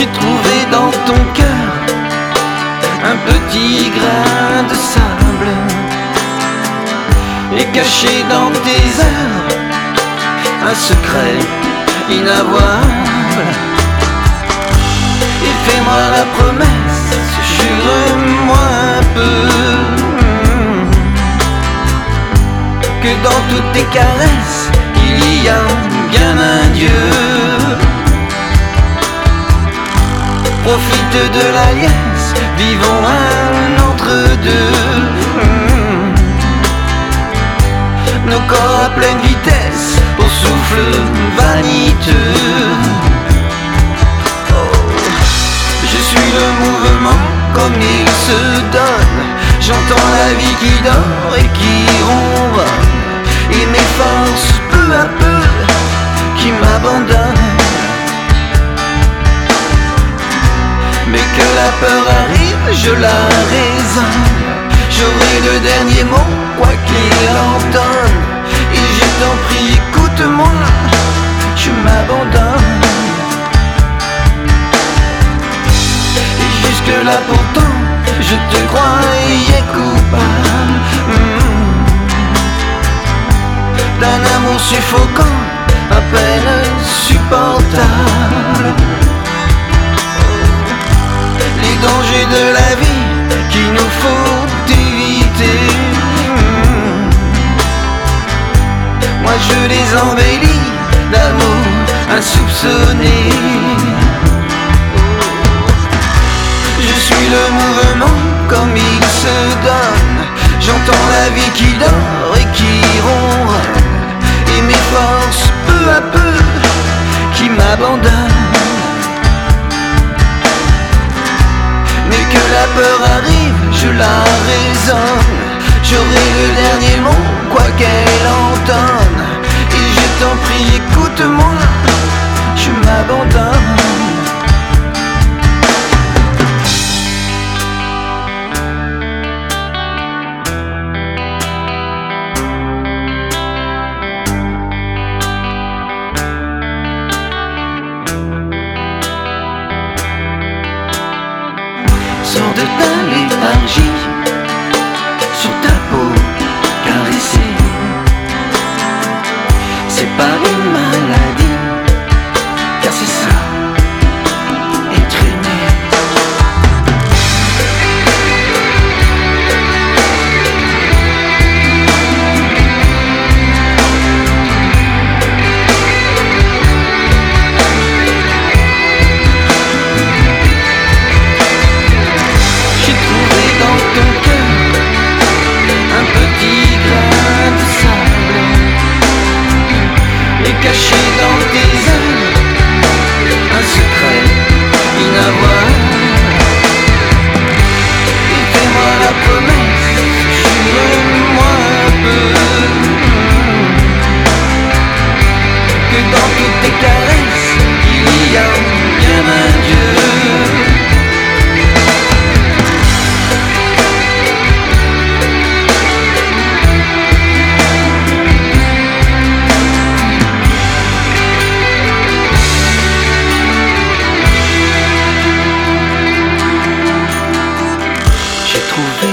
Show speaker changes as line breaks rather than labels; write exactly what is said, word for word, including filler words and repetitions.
J'ai trouvé dans ton cœur un petit grain de sable, et caché dans tes heures un secret inavouable. Et fais-moi la promesse, jure-moi un peu, que dans toutes tes caresses il y a bien un Dieu. Profite de la liesse, vivons un entre-deux. Nos corps à pleine vitesse, au souffle vaniteux. Oh, je suis le mouvement comme il se donne. J'entends la vie qui dort et qui ronronne, et mes forces peu à peu qui m'abandonnent. Mais que la peur arrive, je la raisonne. J'aurai le dernier mot, quoi qu'il entende. Et je t'en prie, écoute-moi, je m'abandonne. Et jusque-là pourtant, je te croyais coupable, mmh, d'un amour suffocant, à peine supportable. Les dangers de la vie qu'il nous faut éviter, mmh, moi je les embellis d'amour insoupçonné. Je suis le mouvement comme il se donne. J'entends la vie qui dort et qui ronronne, et mes forces peu à peu qui m'abandonnent. Mais que la peur arrive, je la raisonne. J'aurai le dernier mot, quoi qu'elle entende. Et je t'en prie, écoute-moi, je m'abandonne. Sors de ta léthargie, sur ta peau caressée. C'est pas une maladie, car c'est ça, être aimé. Caché dans tes ailes, un secret inavouable. Et fais-moi la promesse, jure-moi un peu, que dans toutes tes caresses il y a bien un Dieu. J'ai trouvé